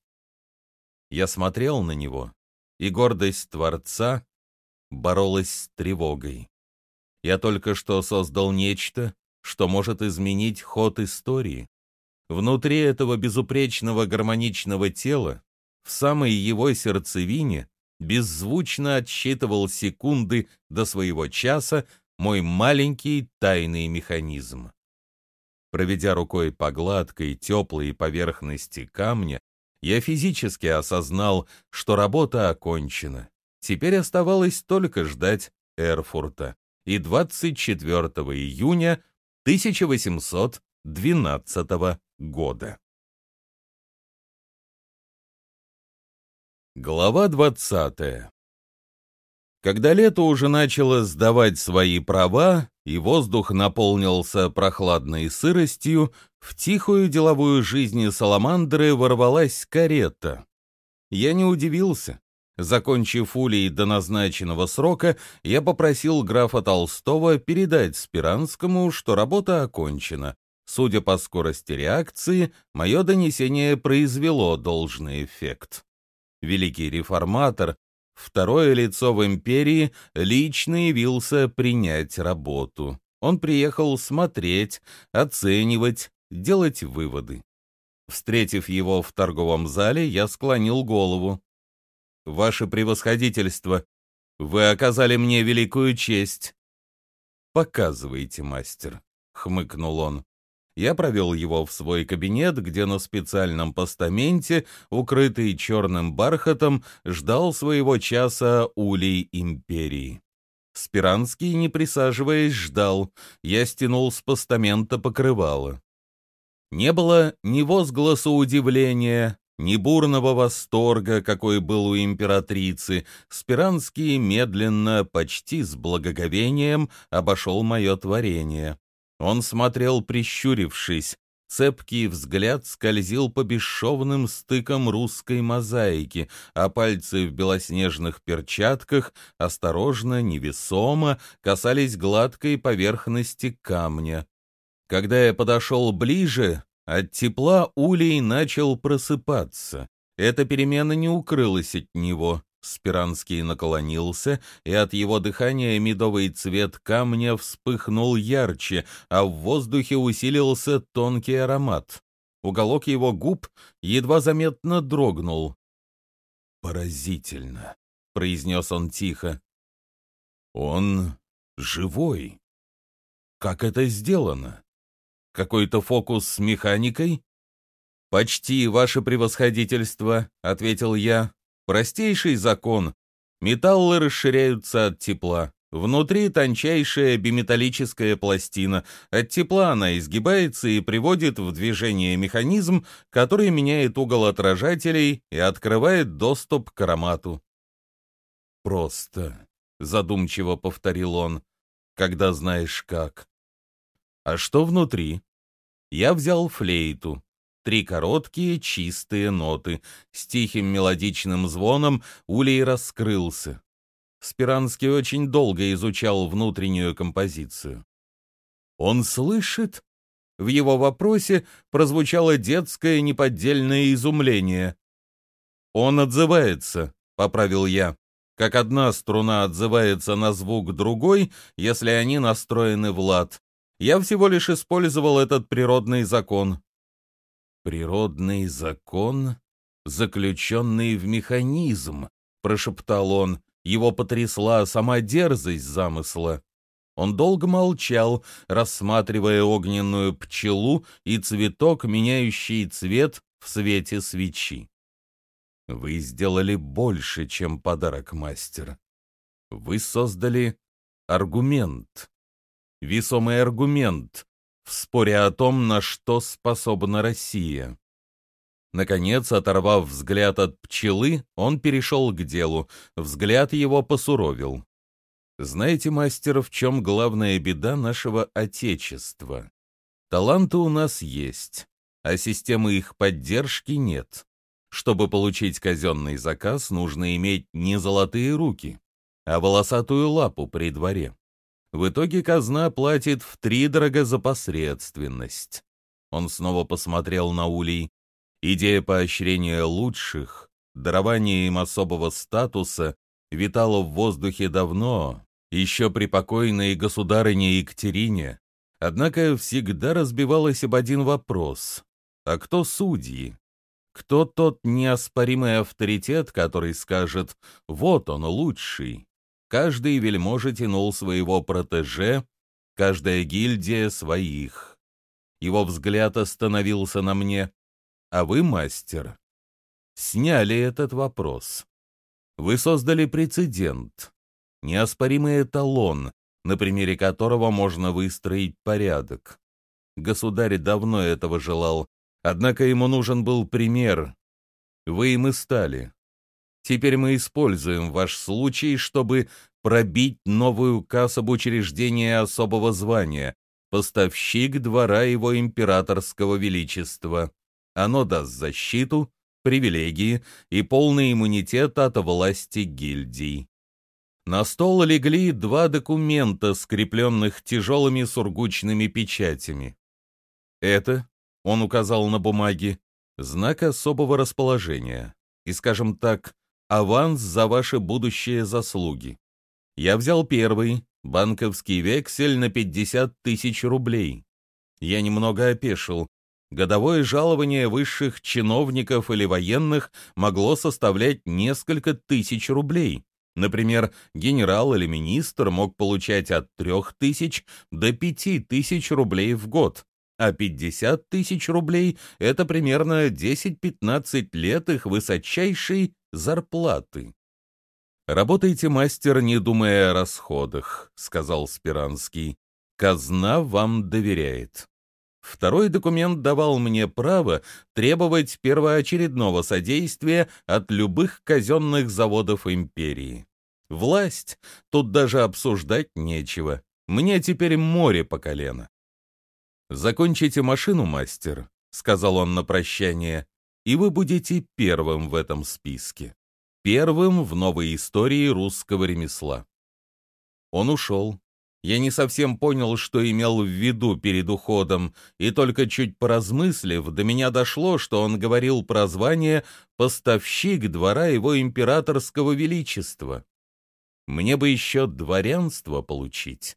Я смотрел на него, и гордость Творца боролась с тревогой. Я только что создал нечто, что может изменить ход истории. Внутри этого безупречного гармоничного тела, в самой его сердцевине, беззвучно отсчитывал секунды до своего часа мой маленький тайный механизм. Проведя рукой по гладкой, теплой поверхности камня, я физически осознал, что работа окончена. Теперь оставалось только ждать Эрфурта. И двадцать четвёртого июня тысяча восемьсот двенадцатого года. Глава двадцатая. Когда лето уже начало сдавать свои права, и воздух наполнился прохладной сыростью, в тихую деловую жизнь Саламандры ворвалась карета. Я не удивился. Закончив улей до назначенного срока, я попросил графа Толстого передать Спиранскому, что работа окончена. Судя по скорости реакции, мое донесение произвело должный эффект. Великий реформатор, второе лицо в империи, лично явился принять работу. Он приехал смотреть, оценивать, делать выводы. Встретив его в торговом зале, я склонил голову. «Ваше превосходительство, вы оказали мне великую честь». «Показывайте, мастер», — хмыкнул он. Я провел его в свой кабинет, где на специальном постаменте, укрытый черным бархатом, ждал своего часа улей империи. Спиранский, не присаживаясь, ждал. Я стянул с постамента покрывало. Не было ни возгласа удивления, ни бурного восторга, какой был у императрицы. Спиранский медленно, почти с благоговением, обошел мое творение. Он смотрел, прищурившись. Цепкий взгляд скользил по бесшовным стыкам русской мозаики, а пальцы в белоснежных перчатках осторожно, невесомо касались гладкой поверхности камня. Когда я подошел ближе, от тепла улей начал просыпаться. Эта перемена не укрылась от него. Спиранский наклонился, и от его дыхания медовый цвет камня вспыхнул ярче, а в воздухе усилился тонкий аромат. Уголок его губ едва заметно дрогнул. «Поразительно», — произнес он тихо. «Он живой. Как это сделано? Какой-то фокус с механикой?» «Почти, ваше превосходительство», — ответил я. Простейший закон. Металлы расширяются от тепла. Внутри тончайшая биметаллическая пластина. От тепла она изгибается и приводит в движение механизм, который меняет угол отражателей и открывает доступ к аромату. «Просто», — задумчиво повторил он, — «когда знаешь как». «А что внутри?» Я взял флейту. Три короткие, чистые ноты. С тихим мелодичным звоном улей раскрылся. Спиранский очень долго изучал внутреннюю композицию. «Он слышит?» В его вопросе прозвучало детское неподдельное изумление. «Он отзывается», — поправил я, «как одна струна отзывается на звук другой, если они настроены в лад. Я всего лишь использовал этот природный закон». «Природный закон, заключенный в механизм», — прошептал он. Его потрясла сама дерзость замысла. Он долго молчал, рассматривая огненную пчелу и цветок, меняющий цвет в свете свечи. «Вы сделали больше, чем подарок, мастер. Вы создали аргумент, весомый аргумент в споре о том, на что способна Россия». Наконец, оторвав взгляд от пчелы, он перешел к делу. Взгляд его посуровил. «Знаете, мастер, в чем главная беда нашего Отечества? Таланты у нас есть, а системы их поддержки нет. Чтобы получить казенный заказ, нужно иметь не золотые руки, а волосатую лапу при дворе. В итоге казна платит втридорога за посредственность». Он снова посмотрел на улей. Идея поощрения лучших, дарования им особого статуса витала в воздухе давно, еще при покойной государыне Екатерине. Однако всегда разбивалась об один вопрос. А кто судьи? Кто тот неоспоримый авторитет, который скажет «вот он, лучший»? Каждый вельможа тянул своего протеже, каждая гильдия своих. Его взгляд остановился на мне. А вы, мастер, сняли этот вопрос. Вы создали прецедент, неоспоримый эталон, на примере которого можно выстроить порядок. Государь давно этого желал, однако ему нужен был пример. Вы им и стали. Теперь мы используем ваш случай, чтобы пробить новый указ об учреждении особого звания — поставщик двора его императорского величества. Оно даст защиту, привилегии и полный иммунитет от власти гильдий. На стол легли два документа, скрепленных тяжелыми сургучными печатями. Это, он указал на бумаге, знак особого расположения и, скажем так, аванс за ваши будущие заслуги. Я взял первый, банковский вексель на пятьдесят тысяч рублей. Я немного опешил. Годовое жалование высших чиновников или военных могло составлять несколько тысяч рублей. Например, генерал или министр мог получать от трех тысяч до пяти тысяч рублей в год, а пятьдесят тысяч рублей — это примерно десять-пятнадцать лет их высочайшей зарплаты. «Работайте, мастер, не думая о расходах», — сказал Спиранский. «Казна вам доверяет». Второй документ давал мне право требовать первоочередного содействия от любых казенных заводов империи. Власть тут даже обсуждать нечего. Мне теперь море по колено. «Закончите машину, мастер», — сказал он на прощание, — «и вы будете первым в этом списке. Первым в новой истории русского ремесла». Он ушел. Я не совсем понял, что имел в виду перед уходом, и только чуть поразмыслив, до меня дошло, что он говорил про звание «поставщик двора его императорского величества». Мне бы еще дворянство получить.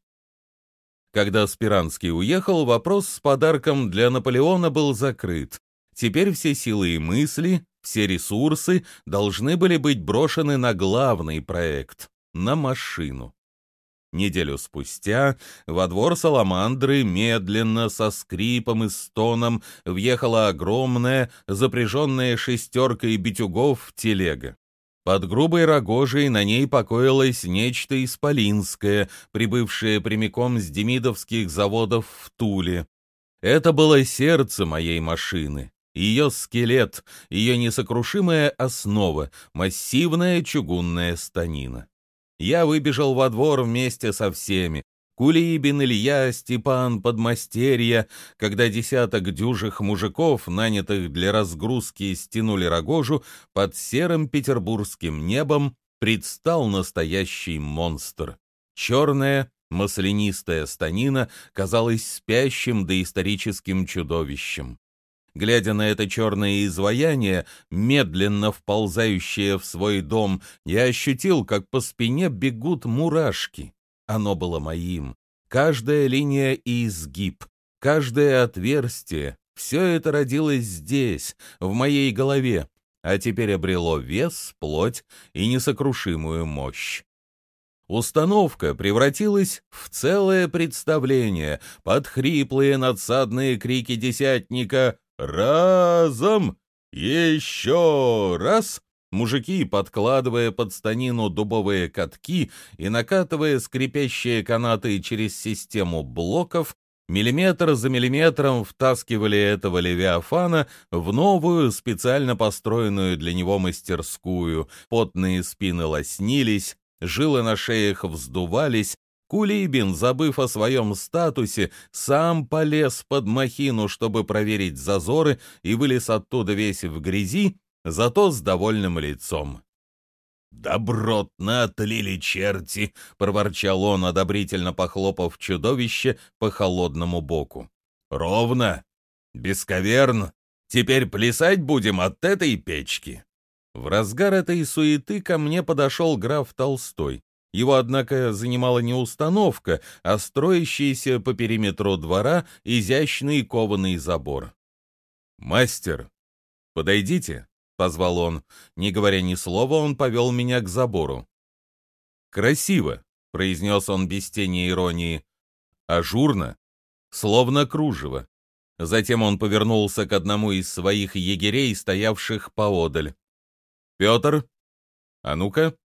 Когда Спиранский уехал, вопрос с подарком для Наполеона был закрыт. Теперь все силы и мысли, все ресурсы должны были быть брошены на главный проект — на машину. Неделю спустя во двор Саламандры медленно, со скрипом и стоном, въехала огромная, запряженная шестеркой битюгов телега. Под грубой рогожей на ней покоилось нечто исполинское, прибывшее прямиком с демидовских заводов в Туле. Это было сердце моей машины, ее скелет, ее несокрушимая основа, массивная чугунная станина. Я выбежал во двор вместе со всеми. Кулибин, Илья, Степан, подмастерья, когда десяток дюжих мужиков, нанятых для разгрузки, стянули рогожу, под серым петербургским небом предстал настоящий монстр. Черная, маслянистая станина казалась спящим доисторическим чудовищем. Глядя на это черное изваяние, медленно вползающее в свой дом, я ощутил, как по спине бегут мурашки. Оно было моим. Каждая линия и изгиб, каждое отверстие — все это родилось здесь, в моей голове, а теперь обрело вес, плоть и несокрушимую мощь. Установка превратилась в целое представление под хриплые надсадные крики десятника «Разом! Еще раз!» Мужики, подкладывая под станину дубовые катки и накатывая скрипящие канаты через систему блоков, миллиметр за миллиметром втаскивали этого левиафана в новую, специально построенную для него мастерскую. Потные спины лоснились, жилы на шеях вздувались. Кулибин, забыв о своем статусе, сам полез под махину, чтобы проверить зазоры, и вылез оттуда весь в грязи, зато с довольным лицом. «Добротно отлили черти!» — проворчал он, одобрительно похлопав чудовище по холодному боку. «Ровно! Бесковерн! Теперь плясать будем от этой печки!» В разгар этой суеты ко мне подошел граф Толстой. Его, однако, занимала не установка, а строящийся по периметру двора изящный кованый забор. «Мастер, подойдите!» — позвал он. Не говоря ни слова, он повел меня к забору. «Красиво!» — произнес он без тени иронии. «Ажурно, словно кружево». Затем он повернулся к одному из своих егерей, стоявших поодаль. «Петр, а ну-ка,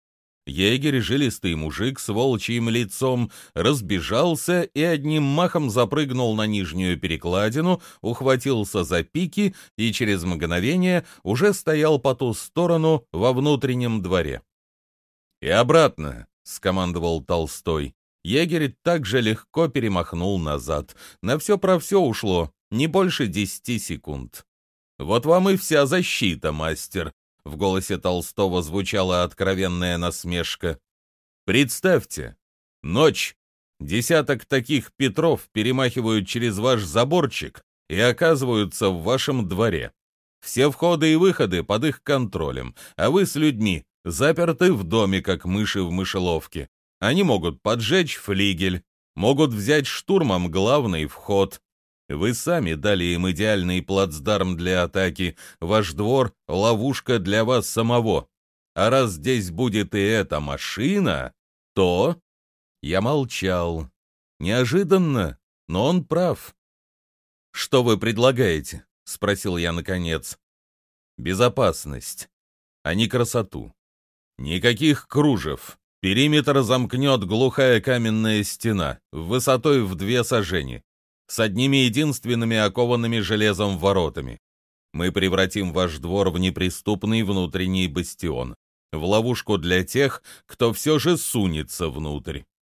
Егерь, жилистый мужик с волчьим лицом, разбежался и одним махом запрыгнул на нижнюю перекладину, ухватился за пики и через мгновение уже стоял по ту сторону во внутреннем дворе. «И обратно!» — скомандовал Толстой. Егерь также легко перемахнул назад. На все про все ушло не больше десяти секунд. «Вот вам и вся защита, мастер!» В голосе Толстого звучала откровенная насмешка. «Представьте, ночь, десяток таких Петров перемахивают через ваш заборчик и оказываются в вашем дворе. Все входы и выходы под их контролем, а вы с людьми заперты в доме, как мыши в мышеловке. Они могут поджечь флигель, могут взять штурмом главный вход. Вы сами дали им идеальный плацдарм для атаки, ваш двор — ловушка для вас самого. А раз здесь будет и эта машина, то...» Я молчал. Неожиданно, но он прав. «Что вы предлагаете?» — спросил я наконец. «Безопасность, а не красоту. Никаких кружев. Периметр замкнет глухая каменная стена, высотой в две сажени, с одними единственными окованными железом воротами. Мы превратим ваш двор в неприступный внутренний бастион, в ловушку для тех, кто все же сунется внутрь».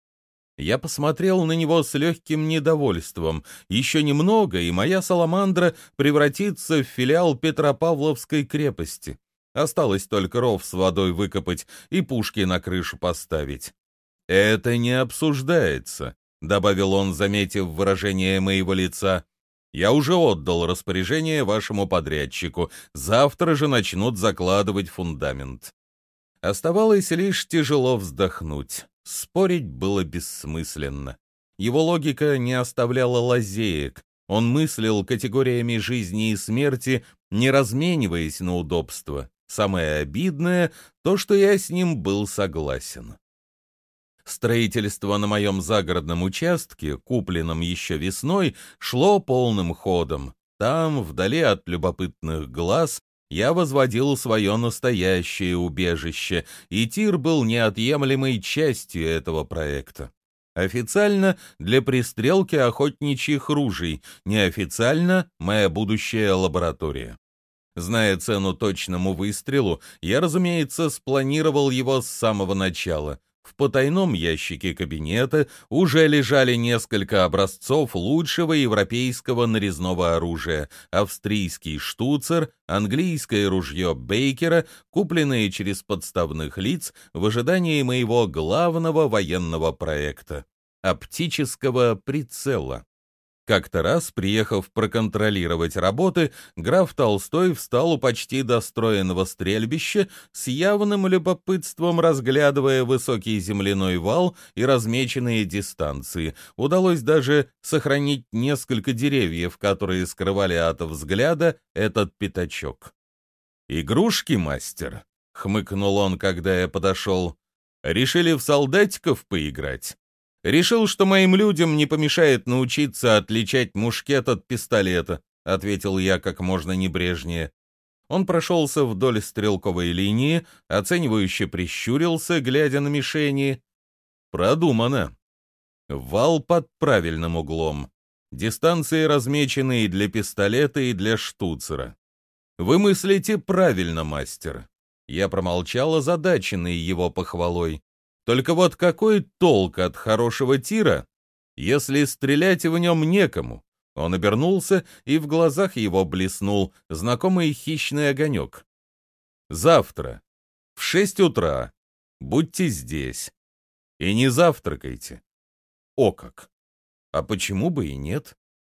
Я посмотрел на него с легким недовольством. Еще немного, и моя саламандра превратится в филиал Петропавловской крепости. Осталось только ров с водой выкопать и пушки на крышу поставить. «Это не обсуждается», — добавил он, заметив выражение моего лица. «Я уже отдал распоряжение вашему подрядчику. Завтра же начнут закладывать фундамент». Оставалось лишь тяжело вздохнуть. Спорить было бессмысленно. Его логика не оставляла лазеек. Он мыслил категориями жизни и смерти, не размениваясь на удобство. Самое обидное — то, что я с ним был согласен. Строительство на моем загородном участке, купленном еще весной, шло полным ходом. Там, вдали от любопытных глаз, я возводил свое настоящее убежище, и тир был неотъемлемой частью этого проекта. Официально для пристрелки охотничьих ружей, неофициально моя будущая лаборатория. Зная цену точному выстрелу, я, разумеется, спланировал его с самого начала. В потайном ящике кабинета уже лежали несколько образцов лучшего европейского нарезного оружия: австрийский штуцер, английское ружье Бейкера, купленные через подставных лиц в ожидании моего главного военного проекта — оптического прицела. Как-то раз, приехав проконтролировать работы, граф Толстой встал у почти достроенного стрельбища, с явным любопытством разглядывая высокий земляной вал и размеченные дистанции. Удалось даже сохранить несколько деревьев, которые скрывали от взгляда этот пятачок. «Игрушки, мастер?» — хмыкнул он, когда я подошел. «Решили в солдатиков поиграть? Решил, что моим людям не помешает научиться отличать мушкет от пистолета», — ответил я как можно небрежнее. Он прошелся вдоль стрелковой линии, оценивающе прищурился, глядя на мишени. «Продумано. Вал под правильным углом. Дистанции размечены и для пистолета, и для штуцера. Вы мыслите правильно, мастер». Я промолчал, озадаченный его похвалой. Только вот какой толк от хорошего тира, если стрелять в нем некому? Он обернулся, и в глазах его блеснул знакомый хищный огонек. «Завтра, в шесть утра, будьте здесь. И не завтракайте». О как! А почему бы и нет?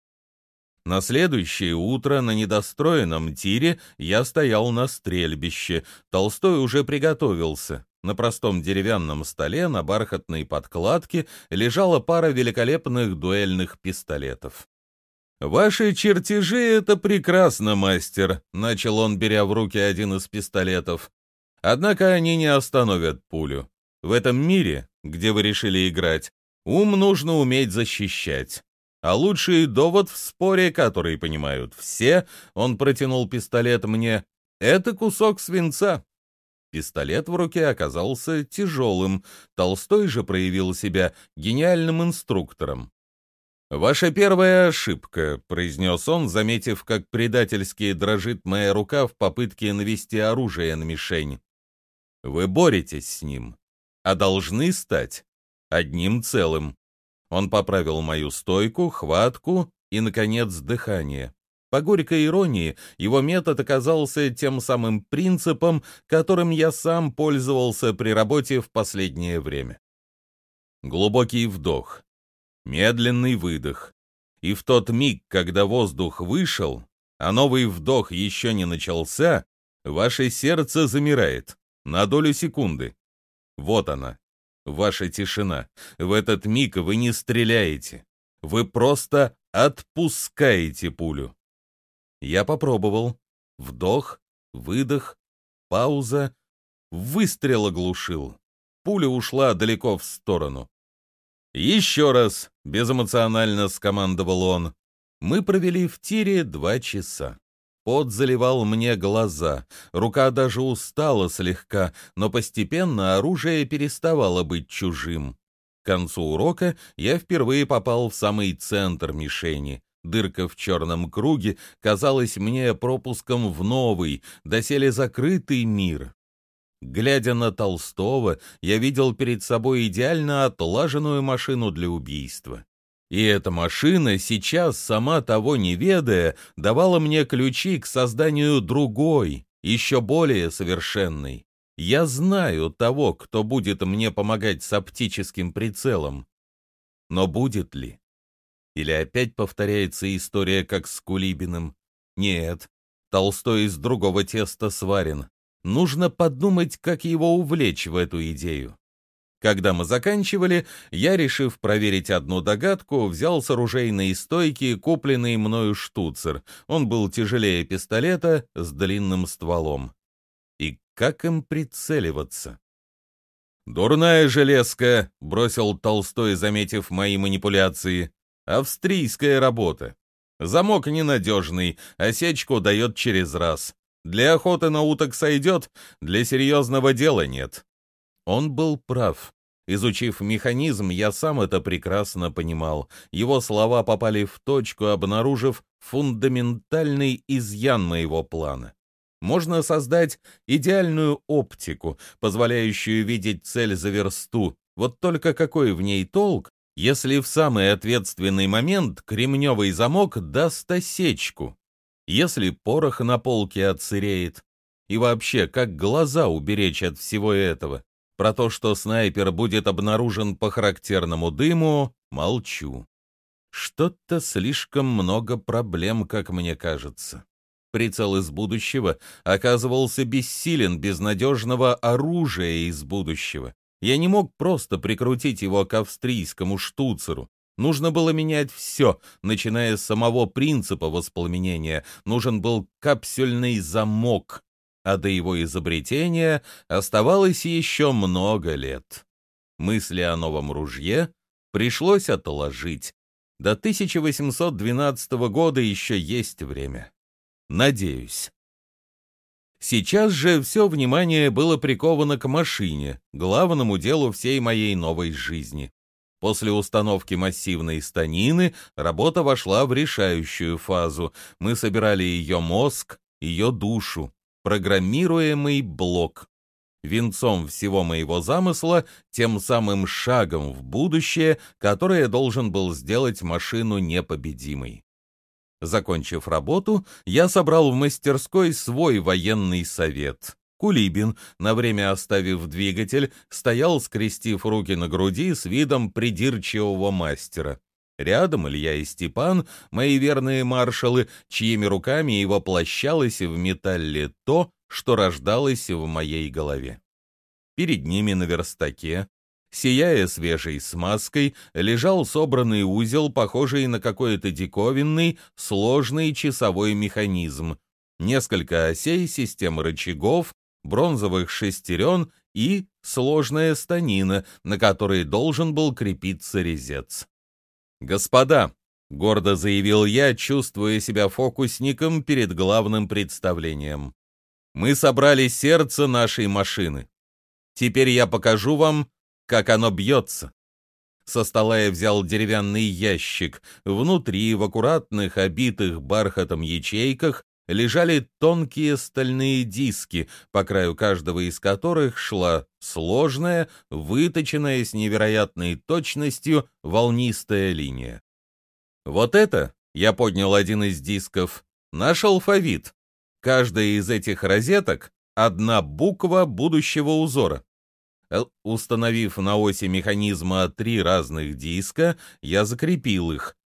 На следующее утро на недостроенном тире я стоял на стрельбище. Толстой уже приготовился. На простом деревянном столе на бархатной подкладке лежала пара великолепных дуэльных пистолетов. «Ваши чертежи — это прекрасно, мастер», — начал он, беря в руки один из пистолетов. «Однако они не остановят пулю. В этом мире, где вы решили играть, ум нужно уметь защищать. А лучший довод в споре, который понимают все, — он протянул пистолет мне, — это кусок свинца. Пистолет в руке оказался тяжелым, Толстой же проявил себя гениальным инструктором. «Ваша первая ошибка», — произнес он, заметив, как предательски дрожит моя рука в попытке навести оружие на мишень. «Вы боретесь с ним, а должны стать одним целым». Он поправил мою стойку, хватку и, наконец, дыхание. По горькой иронии, его метод оказался тем самым принципом, которым я сам пользовался при работе в последнее время. Глубокий вдох, медленный выдох. И в тот миг, когда воздух вышел, а новый вдох еще не начался, ваше сердце замирает на долю секунды. Вот она, ваша тишина. В этот миг вы не стреляете. Вы просто отпускаете пулю. Я попробовал. Вдох, выдох, пауза. Выстрел оглушил. Пуля ушла далеко в сторону. «Еще раз!» — безэмоционально скомандовал он. Мы провели в тире два часа. Пот заливал мне глаза, рука даже устала слегка, но постепенно оружие переставало быть чужим. К концу урока я впервые попал в самый центр мишени. Дырка в черном круге казалась мне пропуском в новый, доселе закрытый мир. Глядя на Толстого, я видел перед собой идеально отлаженную машину для убийства. И эта машина сейчас, сама того не ведая, давала мне ключи к созданию другой, еще более совершенной. Я знаю того, кто будет мне помогать с оптическим прицелом. Но будет ли? Или опять повторяется история, как с Кулибиным? Нет, Толстой из другого теста сварен. Нужно подумать, как его увлечь в эту идею. Когда мы заканчивали, я, решив проверить одну догадку, взял с оружейной стойки купленный мною штуцер. Он был тяжелее пистолета с длинным стволом. И как им прицеливаться? «Дурная железка», — бросил Толстой, заметив мои манипуляции. «Австрийская работа. Замок ненадежный, осечку дает через раз. Для охоты на уток сойдет, для серьезного дела нет». Он был прав. Изучив механизм, я сам это прекрасно понимал. Его слова попали в точку, обнаружив фундаментальный изъян моего плана. Можно создать идеальную оптику, позволяющую видеть цель за версту. Вот только какой в ней толк, если в самый ответственный момент кремневый замок даст осечку? Если порох на полке отсыреет? И вообще, как глаза уберечь от всего этого? Про то, что снайпер будет обнаружен по характерному дыму, молчу. Что-то слишком много проблем, как мне кажется. Прицел из будущего оказывался бессилен без надежного оружия из будущего. Я не мог просто прикрутить его к австрийскому штуцеру. Нужно было менять все, начиная с самого принципа воспламенения. Нужен был капсюльный замок, а до его изобретения оставалось еще много лет. Мысли о новом ружье пришлось отложить. До тысяча восемьсот двенадцатого года еще есть время. Надеюсь. Сейчас же все внимание было приковано к машине, главному делу всей моей новой жизни. После установки массивной станины работа вошла в решающую фазу. Мы собирали ее мозг, ее душу, программируемый блок. Венцом всего моего замысла, тем самым шагом в будущее, которое должен был сделать машину непобедимой. Закончив работу, я собрал в мастерской свой военный совет. Кулибин, на время оставив двигатель, стоял, скрестив руки на груди с видом придирчивого мастера. Рядом Илья и Степан, мои верные маршалы, чьими руками и воплощалось в металле то, что рождалось в моей голове. Перед ними на верстаке, сияя свежей смазкой, лежал собранный узел, похожий на какой-то диковинный, сложный часовой механизм. Несколько осей, системы рычагов, бронзовых шестерен и сложная станина, на которой должен был крепиться резец. «Господа», — гордо заявил я, чувствуя себя фокусником перед главным представлением, Мы собрали сердце нашей машины. Теперь я покажу вам, как оно бьется». Со стола я взял деревянный ящик. Внутри, в аккуратных, обитых бархатом ячейках, лежали тонкие стальные диски, по краю каждого из которых шла сложная, выточенная с невероятной точностью волнистая линия. Вот это, я поднял один из дисков, наш алфавит. Каждая из этих розеток — одна буква будущего узора. Установив на оси механизма три разных диска, я закрепил их.